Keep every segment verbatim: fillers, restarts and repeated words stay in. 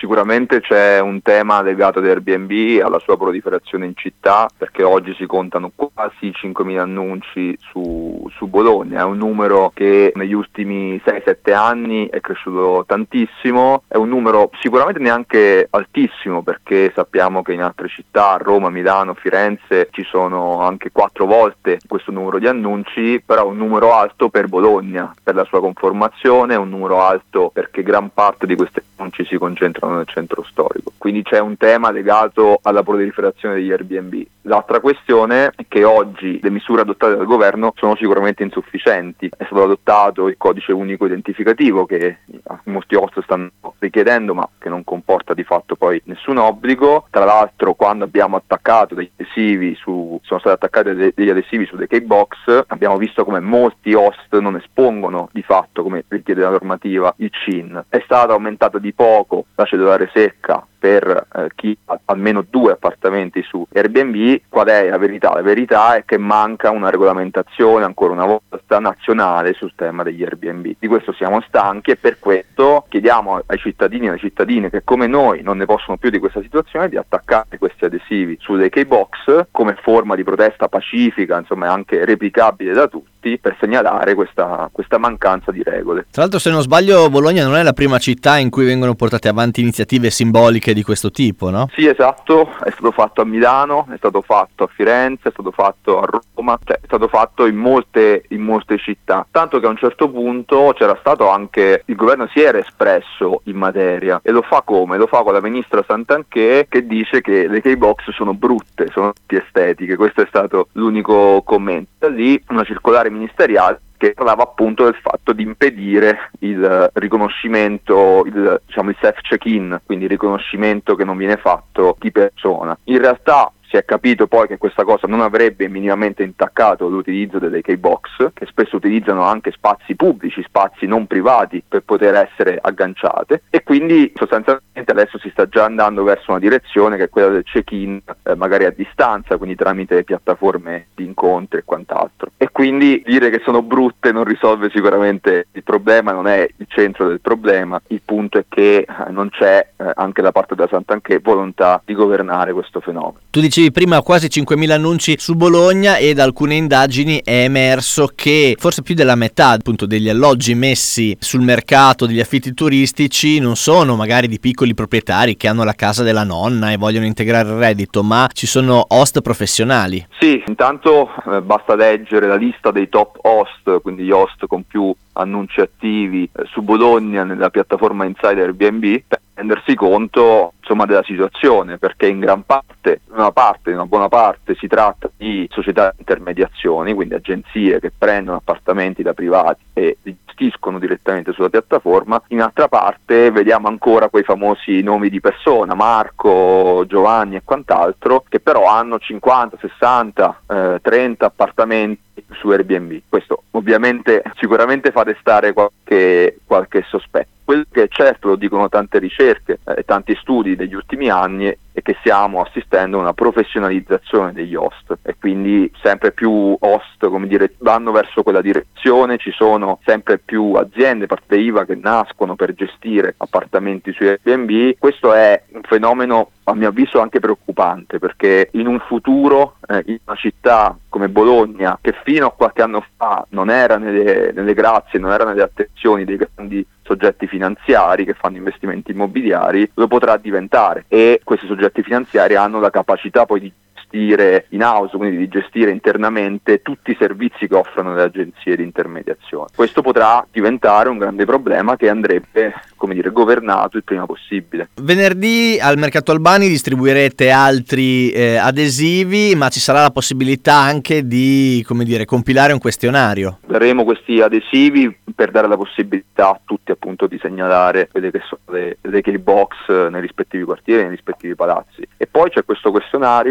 sicuramente c'è un tema legato ad Airbnb, alla sua proliferazione in città, perché oggi si contano quasi cinquemila annunci su, su Bologna, è un numero che negli ultimi sei sette anni è cresciuto tantissimo, è un numero sicuramente neanche altissimo, perché sappiamo che in altre città, Roma, Milano, Firenze, ci sono anche quattro volte questo numero di annunci, però un numero alto per Bologna, per la sua conformazione, un numero alto perché gran parte di questi annunci si concentrano nel centro storico. Quindi c'è un tema legato alla proliferazione degli Airbnb. L'altra questione è che oggi le misure adottate dal governo sono sicuramente insufficienti. È stato adottato il codice unico identificativo che molti host stanno richiedendo, ma che non comporta di fatto poi nessun obbligo. Tra l'altro, quando abbiamo attaccato degli adesivi su sono stati attaccati degli adesivi su dei keybox, abbiamo visto come molti host non espongono di fatto, come richiede la normativa, il C I N. È stata aumentata di poco la cedolare secca per eh, chi ha almeno due appartamenti su Airbnb. Qual è la verità? La verità è che manca una regolamentazione ancora una volta nazionale sul tema degli Airbnb. Di questo siamo stanchi e per questo chiediamo ai cittadini e alle cittadine che come noi non ne possono più di questa situazione di attaccare questi adesivi su dei keybox come forma di protesta pacifica, insomma anche replicabile da tutti, per segnalare questa, questa mancanza di regole. Tra l'altro, se non sbaglio, Bologna non è la prima città in cui vengono portate avanti iniziative simboliche di questo tipo, no? Sì, esatto, è stato fatto a Milano, è stato fatto a Firenze, è stato fatto a Roma, cioè è stato fatto in molte, in molte città, tanto che a un certo punto c'era stato anche, il governo si era espresso in materia e lo fa come? Lo fa con la ministra Santanchè che dice che le keybox sono brutte, sono estetiche, questo è stato l'unico commento. Da lì una circolare ministeriale che parlava appunto del fatto di impedire il riconoscimento, il, diciamo il self check-in, quindi il riconoscimento che non viene fatto di persona. In realtà si è capito poi che questa cosa non avrebbe minimamente intaccato l'utilizzo delle keybox, che spesso utilizzano anche spazi pubblici, spazi non privati, per poter essere agganciate, e quindi sostanzialmente adesso si sta già andando verso una direzione che è quella del check-in eh, magari a distanza, quindi tramite piattaforme di incontri e quant'altro. E quindi dire che sono brutte non risolve sicuramente il problema, non è il centro del problema. Il punto è che eh, non c'è eh, anche da parte della Santanchè volontà di governare questo fenomeno. Tu dicevi prima quasi cinquemila annunci su Bologna, e da alcune indagini è emerso che forse più della metà appunto degli alloggi messi sul mercato degli affitti turistici non sono magari di piccoli proprietari che hanno la casa della nonna e vogliono integrare il reddito, ma ci sono host professionali. Sì, intanto eh, basta leggere la lista dei top host, quindi gli host con più annunci attivi eh, su Bologna nella piattaforma Inside Airbnb, per rendersi conto insomma della situazione, perché in gran parte, una parte, una buona parte si tratta di società di intermediazioni, quindi agenzie che prendono appartamenti da privati e li gestiscono direttamente sulla piattaforma. In altra parte vediamo ancora quei famosi nomi di persona, Marco, Giovanni e quant'altro, che però hanno cinquanta, sessanta, eh, trenta appartamenti su Airbnb. Questo ovviamente sicuramente fa destare qualche, qualche sospetto. Quello che certo lo dicono tante ricerche e eh, tanti studi degli ultimi anni è che stiamo assistendo a una professionalizzazione degli host, e quindi sempre più host, come dire, vanno verso quella direzione. Ci sono sempre più aziende, partite I V A, che nascono per gestire appartamenti su Airbnb. Questo è un fenomeno a mio avviso anche preoccupante, perché in un futuro eh, in una città come Bologna, che fino a qualche anno fa non era nelle, nelle grazie, non era nelle attenzioni dei grandi soggetti finanziari che fanno investimenti immobiliari, lo potrà diventare, e questi soggetti finanziari hanno la capacità poi di gestire in house, quindi di gestire internamente tutti i servizi che offrono le agenzie di intermediazione. Questo potrà diventare un grande problema che andrebbe, come dire, governato il prima possibile. Venerdì al Mercato Albani distribuirete altri eh, adesivi, ma ci sarà la possibilità anche di, come dire, compilare un questionario. Daremo questi adesivi per dare la possibilità a tutti appunto di segnalare quelle che sono le, le keybox nei rispettivi quartieri, nei rispettivi palazzi. E poi c'è questo questionario perché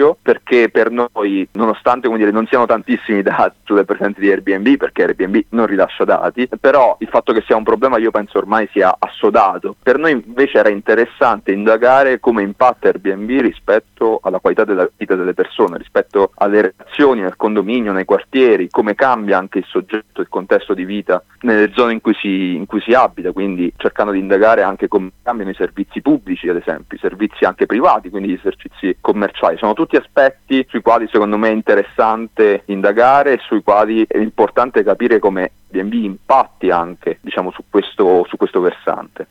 perché per noi, nonostante come dire, non siano tantissimi dati sulle presenze di Airbnb, perché Airbnb non rilascia dati, però il fatto che sia un problema io penso ormai sia assodato. Per noi invece era interessante indagare come impatta Airbnb rispetto alla qualità della vita delle persone, rispetto alle relazioni nel condominio, nei quartieri, come cambia anche il soggetto, il contesto di vita nelle zone in cui si, in cui si abita, quindi cercando di indagare anche come cambiano i servizi pubblici, ad esempio, i servizi anche privati, quindi gli esercizi commerciali. Sono tutti aspetti sui quali secondo me è interessante indagare e sui quali è importante capire come Airbnb impatti anche, diciamo, su questo, su questo versante.